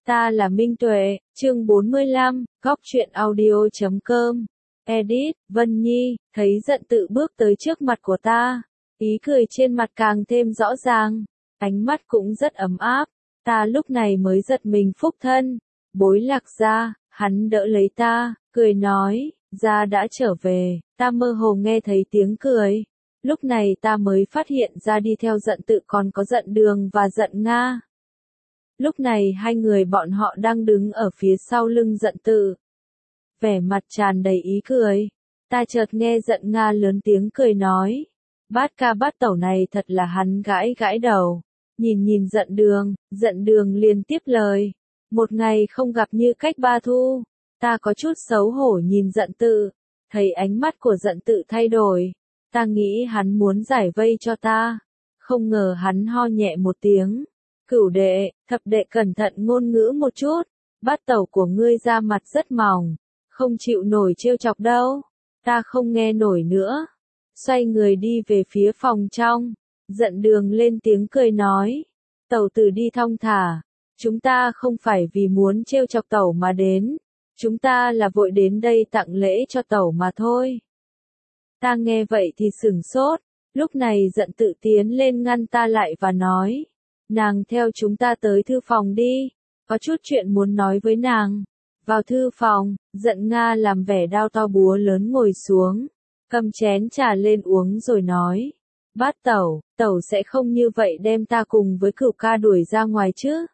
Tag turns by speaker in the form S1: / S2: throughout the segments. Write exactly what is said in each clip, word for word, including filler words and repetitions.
S1: Ta là Minh Tuệ, chương bốn mươi lăm, góc truyện audio chấm com. Edit, Vân Nhi, thấy giận tự bước tới trước mặt của ta. Ý cười trên mặt càng thêm rõ ràng. Ánh mắt cũng rất ấm áp. Ta lúc này mới giật mình phúc thân. Bối Lạc Gia, hắn đỡ lấy ta, cười nói, Gia đã trở về. Ta mơ hồ nghe thấy tiếng cười. Lúc này ta mới phát hiện ra đi theo giận tự còn có giận đường và giận Nga. Lúc này hai người bọn họ đang đứng ở phía sau lưng giận tự. Vẻ mặt tràn đầy ý cười. Ta chợt nghe giận Nga lớn tiếng cười nói. Bát ca bát tẩu này thật là hắn gãi gãi đầu. Nhìn nhìn giận đường, giận đường liền tiếp lời. Một ngày không gặp như cách ba thu. Ta có chút xấu hổ nhìn giận tự. Thấy ánh mắt của giận tự thay đổi. Ta nghĩ hắn muốn giải vây cho ta. Không ngờ hắn ho nhẹ một tiếng. Cửu đệ, thập đệ cẩn thận ngôn ngữ một chút, bát tẩu của ngươi da mặt rất mỏng, không chịu nổi trêu chọc đâu, ta không nghe nổi nữa. Xoay người đi về phía phòng trong, giận đường lên tiếng cười nói, tẩu tử đi thong thả, chúng ta không phải vì muốn trêu chọc tẩu mà đến, chúng ta là vội đến đây tặng lễ cho tẩu mà thôi. Ta nghe vậy thì sửng sốt, lúc này giận tự tiến lên ngăn ta lại và nói, nàng theo chúng ta tới thư phòng đi, có chút chuyện muốn nói với nàng. Vào thư phòng, giận Nga làm vẻ đao to búa lớn ngồi xuống, cầm chén trà lên uống rồi nói, bát tẩu, tẩu sẽ không như vậy đem ta cùng với cửu ca đuổi ra ngoài chứ.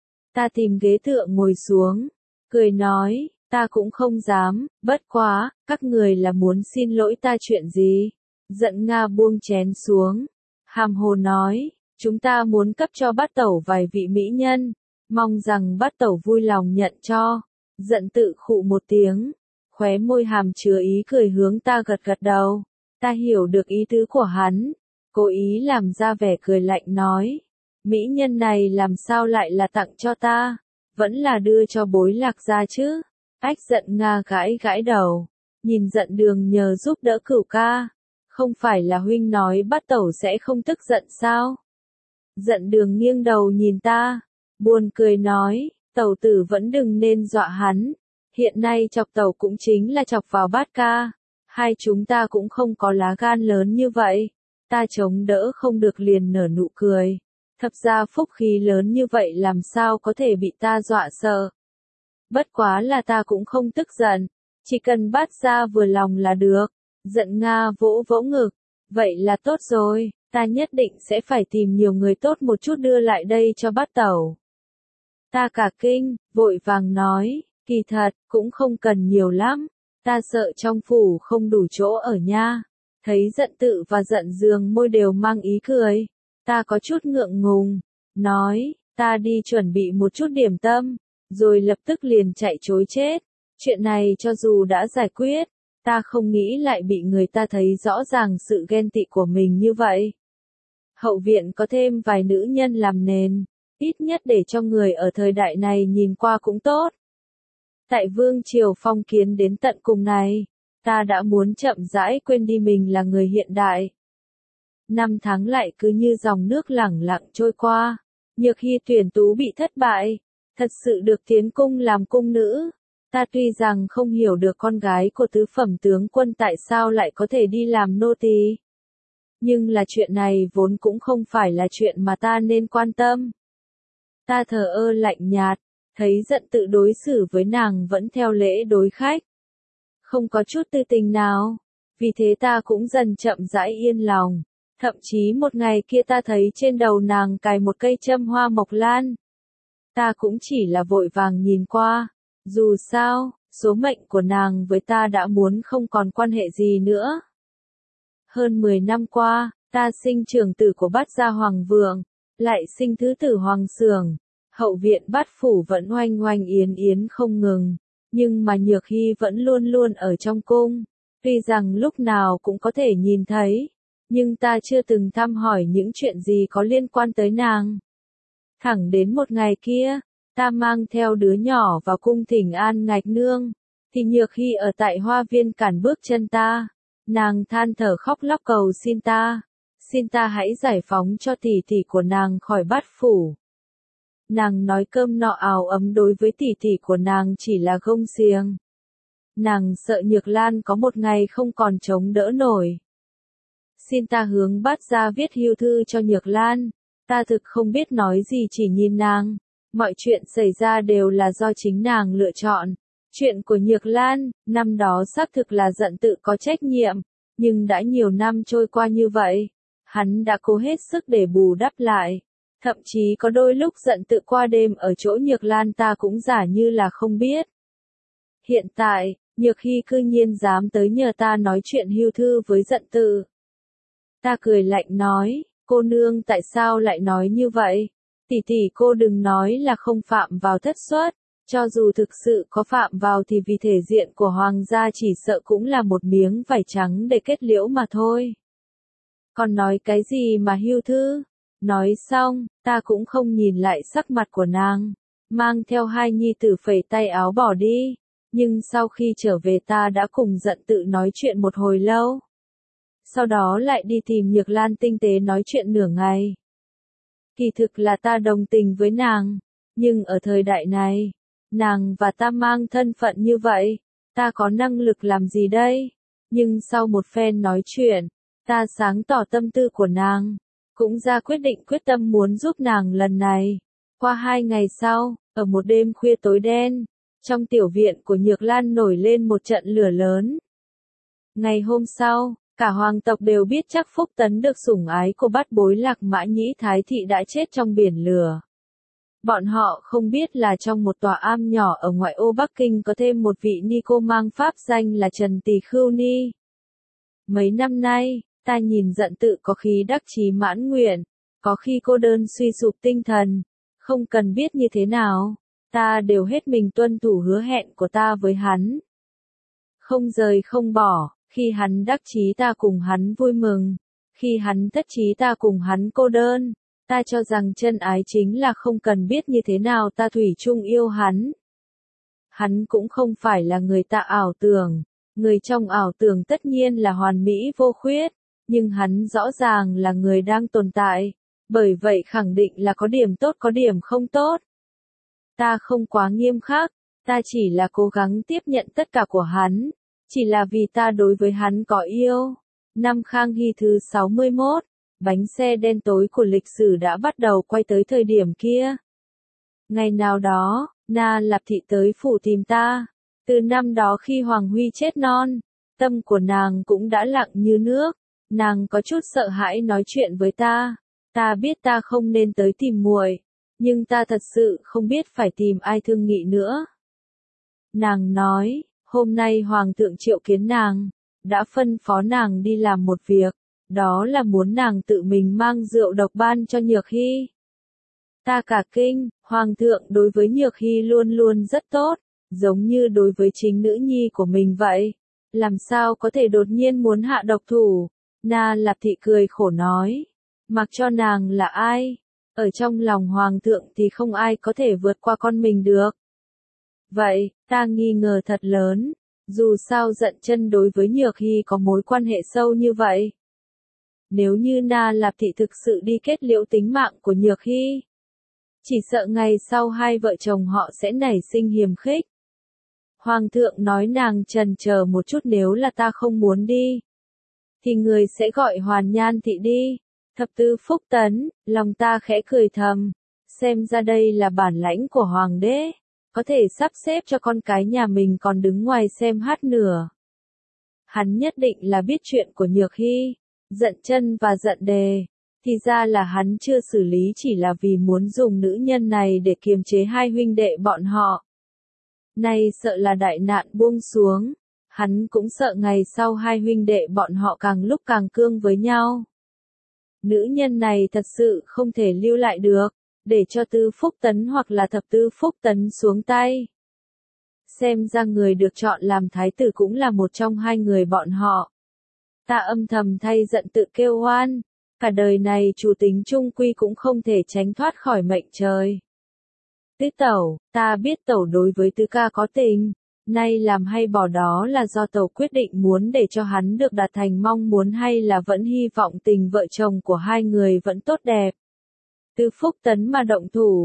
S1: Ta tìm ghế tựa ngồi xuống, cười nói, ta cũng không dám, bất quá, các người là muốn xin lỗi ta chuyện gì. Giận Nga buông chén xuống, hàm hồ nói, chúng ta muốn cấp cho bát tẩu vài vị mỹ nhân, mong rằng bát tẩu vui lòng nhận cho. Giận tự khụ một tiếng, khóe môi hàm chứa ý cười hướng ta gật gật đầu. Ta hiểu được ý tứ của hắn, cố ý làm ra vẻ cười lạnh nói, mỹ nhân này làm sao lại là tặng cho ta, vẫn là đưa cho Bối Lạc Gia chứ. Ách giận Nga gãi gãi đầu, nhìn giận đường nhờ giúp đỡ cửu ca, không phải là huynh nói bát tẩu sẽ không tức giận sao? Giận đường nghiêng đầu nhìn ta, buồn cười nói, tẩu tử vẫn đừng nên dọa hắn, hiện nay chọc tẩu cũng chính là chọc vào bát ca, hai chúng ta cũng không có lá gan lớn như vậy. Ta chống đỡ không được liền nở nụ cười, thật ra phúc khí lớn như vậy làm sao có thể bị ta dọa sợ. Bất quá là ta cũng không tức giận, chỉ cần bát gia vừa lòng là được. Giận Nga vỗ vỗ ngực, vậy là tốt rồi. Ta nhất định sẽ phải tìm nhiều người tốt một chút đưa lại đây cho bát tẩu. Ta cả kinh, vội vàng nói, kỳ thật, cũng không cần nhiều lắm, ta sợ trong phủ không đủ chỗ ở nha. Thấy giận tự và giận giường môi đều mang ý cười. Ta có chút ngượng ngùng, nói, ta đi chuẩn bị một chút điểm tâm, rồi lập tức liền chạy trối chết. Chuyện này cho dù đã giải quyết, ta không nghĩ lại bị người ta thấy rõ ràng sự ghen tị của mình như vậy. Hậu viện có thêm vài nữ nhân làm nền, ít nhất để cho người ở thời đại này nhìn qua cũng tốt. Tại vương triều phong kiến đến tận cùng này, ta đã muốn chậm rãi quên đi mình là người hiện đại. Năm tháng lại cứ như dòng nước lẳng lặng trôi qua, Nhược Hy tuyển tú bị thất bại, thật sự được tiến cung làm cung nữ. Ta tuy rằng không hiểu được con gái của tứ phẩm tướng quân tại sao lại có thể đi làm nô tỳ, nhưng là chuyện này vốn cũng không phải là chuyện mà ta nên quan tâm. Ta thờ ơ lạnh nhạt, thấy giận tự đối xử với nàng vẫn theo lễ đối khách, không có chút tư tình nào, vì thế ta cũng dần chậm rãi yên lòng. Thậm chí một ngày kia ta thấy trên đầu nàng cài một cây châm hoa mộc lan. Ta cũng chỉ là vội vàng nhìn qua, dù sao, số mệnh của nàng với ta đã muốn không còn quan hệ gì nữa. Hơn mười năm qua, ta sinh trưởng tử của bát gia Hoàng Vượng, lại sinh thứ tử Hoàng Xưởng, hậu viện bát phủ vẫn oanh oanh yến yến không ngừng, nhưng mà Nhược Hy vẫn luôn luôn ở trong cung. Tuy rằng lúc nào cũng có thể nhìn thấy, nhưng ta chưa từng thăm hỏi những chuyện gì có liên quan tới nàng. Thẳng đến một ngày kia, ta mang theo đứa nhỏ vào cung thỉnh an Ngạch Nương, thì Nhược Hy ở tại hoa viên cản bước chân ta. Nàng than thở khóc lóc cầu xin ta, xin ta hãy giải phóng cho tỷ tỷ của nàng khỏi bát phủ. Nàng nói cơm nọ áo ấm đối với tỷ tỷ của nàng chỉ là gông xiềng. Nàng sợ Nhược Lan có một ngày không còn chống đỡ nổi. Xin ta hướng Bát Gia viết hưu thư cho Nhược Lan. Ta thực không biết nói gì, chỉ nhìn nàng. Mọi chuyện xảy ra đều là do chính nàng lựa chọn. Chuyện của Nhược Lan, năm đó xác thực là Dận Tự có trách nhiệm. Nhưng đã nhiều năm trôi qua như vậy, hắn đã cố hết sức để bù đắp lại. Thậm chí có đôi lúc Dận Tự qua đêm ở chỗ Nhược Lan ta cũng giả như là không biết. Hiện tại, Nhược Hy cư nhiên dám tới nhờ ta nói chuyện hưu thư với Dận Tự. Ta cười lạnh nói, cô nương tại sao lại nói như vậy? Tỷ tỷ cô đừng nói là không phạm vào thất suất, cho dù thực sự có phạm vào thì vì thể diện của hoàng gia chỉ sợ cũng là một miếng vải trắng để kết liễu mà thôi. Còn nói cái gì mà hưu thư? Nói xong, ta cũng không nhìn lại sắc mặt của nàng, mang theo hai nhi tử phẩy tay áo bỏ đi. Nhưng sau khi trở về ta đã cùng Dận Tự nói chuyện một hồi lâu. Sau đó lại đi tìm Nhược Lan tinh tế nói chuyện nửa ngày. Kỳ thực là ta đồng tình với nàng, nhưng ở thời đại này, nàng và ta mang thân phận như vậy, ta có năng lực làm gì đây? Nhưng sau một phen nói chuyện, ta sáng tỏ tâm tư của nàng, cũng ra quyết định quyết tâm muốn giúp nàng lần này. Qua hai ngày sau, ở một đêm khuya tối đen, trong tiểu viện của Nhược Lan nổi lên một trận lửa lớn. Ngày hôm sau, cả hoàng tộc đều biết chắc Phúc Tấn được sủng ái của bát bối Lạc Mã Nhĩ Thái Thị đã chết trong biển lửa. Bọn họ không biết là trong một tòa am nhỏ ở ngoại ô Bắc Kinh có thêm một vị ni cô mang pháp danh là Trần Tỳ Khưu Ni. Mấy năm nay, ta nhìn Dận Tự có khí đắc chí mãn nguyện, có khi cô đơn suy sụp tinh thần, không cần biết như thế nào, ta đều hết mình tuân thủ hứa hẹn của ta với hắn. Không rời không bỏ, khi hắn đắc chí ta cùng hắn vui mừng, khi hắn thất chí ta cùng hắn cô đơn. Ta cho rằng chân ái chính là không cần biết như thế nào ta thủy chung yêu hắn. Hắn cũng không phải là người ta ảo tưởng, người trong ảo tưởng tất nhiên là hoàn mỹ vô khuyết, nhưng hắn rõ ràng là người đang tồn tại, bởi vậy khẳng định là có điểm tốt có điểm không tốt. Ta không quá nghiêm khắc, ta chỉ là cố gắng tiếp nhận tất cả của hắn, chỉ là vì ta đối với hắn có yêu. Năm Khang Hy thứ sáu mươi mốt, bánh xe đen tối của lịch sử đã bắt đầu quay tới thời điểm kia. Ngày nào đó, Na Lạp Thị tới phủ tìm ta. Từ năm đó khi Hoàng Huy chết non, tâm của nàng cũng đã lặng như nước. Nàng có chút sợ hãi nói chuyện với ta. Ta biết ta không nên tới tìm muội, nhưng ta thật sự không biết phải tìm ai thương nghị nữa. Nàng nói, hôm nay Hoàng thượng triệu kiến nàng, đã phân phó nàng đi làm một việc. Đó là muốn nàng tự mình mang rượu độc ban cho Nhược Hy. Ta cả kinh, Hoàng thượng đối với Nhược Hy luôn luôn rất tốt, giống như đối với chính nữ nhi của mình vậy. Làm sao có thể đột nhiên muốn hạ độc thủ? Na Lạp Thị cười khổ nói, mặc cho nàng là ai, ở trong lòng Hoàng thượng thì không ai có thể vượt qua con mình được. Vậy, ta nghi ngờ thật lớn, dù sao Dận Chân đối với Nhược Hy có mối quan hệ sâu như vậy. Nếu như Na Lạp Thị thực sự đi kết liễu tính mạng của Nhược Hy, chỉ sợ ngày sau hai vợ chồng họ sẽ nảy sinh hiềm khích. Hoàng thượng nói nàng trần chờ một chút, nếu là ta không muốn đi, thì người sẽ gọi Hoàn Nhan Thị đi. Thập tứ Phúc Tấn, lòng ta khẽ cười thầm, xem ra đây là bản lãnh của Hoàng đế, có thể sắp xếp cho con cái nhà mình còn đứng ngoài xem hát nửa. Hắn nhất định là biết chuyện của Nhược Hy. Dận Chân và Dận Đề, thì ra là hắn chưa xử lý chỉ là vì muốn dùng nữ nhân này để kiềm chế hai huynh đệ bọn họ. Nay sợ là đại nạn buông xuống, hắn cũng sợ ngày sau hai huynh đệ bọn họ càng lúc càng cương với nhau. Nữ nhân này thật sự không thể lưu lại được, để cho Tứ Phúc Tấn hoặc là Thập Tứ Phúc Tấn xuống tay. Xem ra người được chọn làm thái tử cũng là một trong hai người bọn họ. Ta âm thầm thay Dận Tự kêu oan, cả đời này chủ tính trung quy cũng không thể tránh thoát khỏi mệnh trời. Tứ tẩu, ta biết tẩu đối với tứ ca có tình, nay làm hay bỏ đó là do tẩu quyết định muốn để cho hắn được đạt thành mong muốn hay là vẫn hy vọng tình vợ chồng của hai người vẫn tốt đẹp. Tứ Phúc Tấn mà động thủ,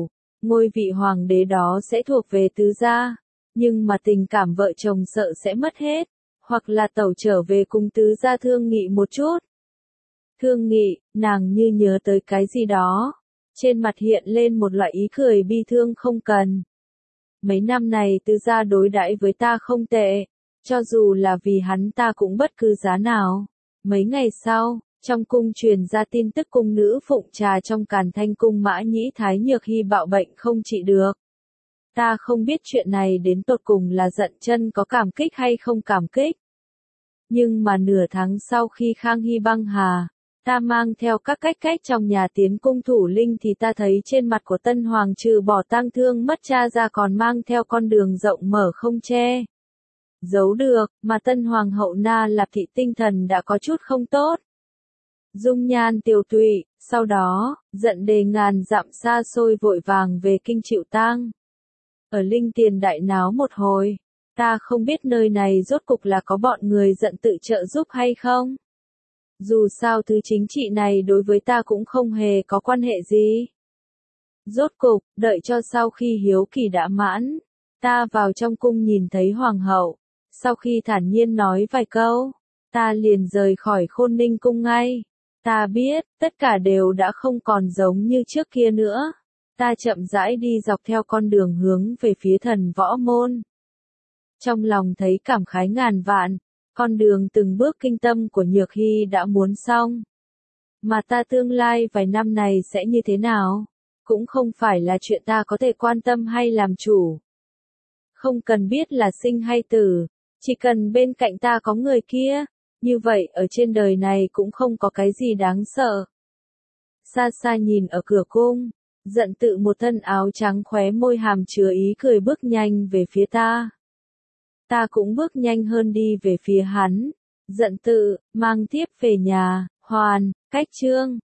S1: ngôi vị hoàng đế đó sẽ thuộc về tứ gia, nhưng mà tình cảm vợ chồng sợ sẽ mất hết, hoặc là tẩu trở về cùng tứ gia thương nghị một chút. Thương nghị, nàng như nhớ tới cái gì đó, trên mặt hiện lên một loại ý cười bi thương không cần. Mấy năm này tứ gia đối đãi với ta không tệ, cho dù là vì hắn ta cũng bất cứ giá nào. Mấy ngày sau, trong cung truyền ra tin tức cung nữ phụng trà trong Càn Thanh cung Mã Nhĩ Thái Nhược Hy bạo bệnh không trị được. Ta không biết chuyện này đến tột cùng là giận chân có cảm kích hay không cảm kích. Nhưng mà nửa tháng sau khi Khang Hy băng hà, ta mang theo các cách cách trong nhà tiến cung thủ linh thì ta thấy trên mặt của Tân Hoàng trừ bỏ tang thương mất cha ra còn mang theo con đường rộng mở không che giấu được, mà Tân Hoàng hậu Na Lạp thị tinh thần đã có chút không tốt. Dung nhan tiều tụy, sau đó, giận đề ngàn dặm xa xôi vội vàng về kinh chịu tang. Ở Linh Tiền đại náo một hồi, ta không biết nơi này rốt cục là có bọn người giận tự trợ giúp hay không. Dù sao thứ chính trị này đối với ta cũng không hề có quan hệ gì. Rốt cục, đợi cho sau khi hiếu kỳ đã mãn, ta vào trong cung nhìn thấy hoàng hậu, sau khi thản nhiên nói vài câu, ta liền rời khỏi Khôn Ninh cung ngay. Ta biết, tất cả đều đã không còn giống như trước kia nữa. Ta chậm rãi đi dọc theo con đường hướng về phía Thần Võ Môn. Trong lòng thấy cảm khái ngàn vạn, con đường từng bước kinh tâm của Nhược Hy đã muốn xong. Mà ta tương lai vài năm này sẽ như thế nào, cũng không phải là chuyện ta có thể quan tâm hay làm chủ. Không cần biết là sinh hay tử, chỉ cần bên cạnh ta có người kia, như vậy ở trên đời này cũng không có cái gì đáng sợ. Xa xa nhìn ở cửa cung, giận tự một thân áo trắng khóe môi hàm chứa ý cười bước nhanh về phía ta. Ta cũng bước nhanh hơn đi về phía hắn, giận tự, mang tiếp về nhà, hoàn, cách chương.